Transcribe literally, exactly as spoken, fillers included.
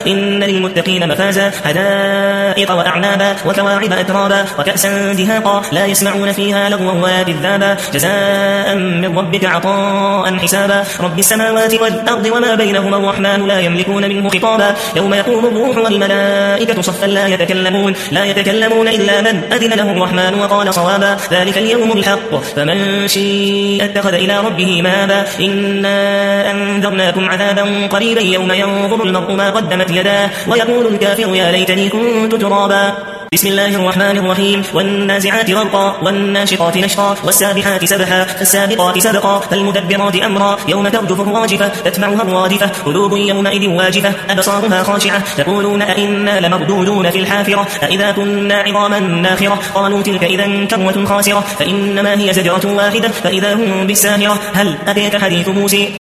إن للمتقين مفازا حدائق وأعنابا وكواعب أترابا وكأسا دهاقا لا يسمعون فيها لغوا ولا كذابا جزاء من ربك عطاء حسابا رب السماوات والأرض وما بينهما الرحمن لا يملكون منه خطابا يوم يقوم الروح والملائكة صفا لا يتكلمون لا يتكلمون إلا من أذن له الرحمن وقال صوابا ذلك اليوم الحق فمن شيء اتخذ إلى ربه مابا إنا أنذرناكم عذابا قريبا يوم ينظر المرء ما قدمت يداه ويقول الكافر يا ليتني كنت ترابا بسم الله الرحمن الرحيم والنازعات غرقا والناشطات نشطا والسابحات سبحا فالسابقات سبقا فالمدبرات أمرا يوم ترجف الراجفة تتبعها الرادفة قلوب يومئذ واجفة أبصارها خاشعة تقولون أئنا لمردودون في الحافرة أئذا كنا عظاما ناخرة قالوا تلك إذا كرة خاسرة فإنما هي زجرة واحدة فإذا هم بالساهرة هل أتيك حديث موسى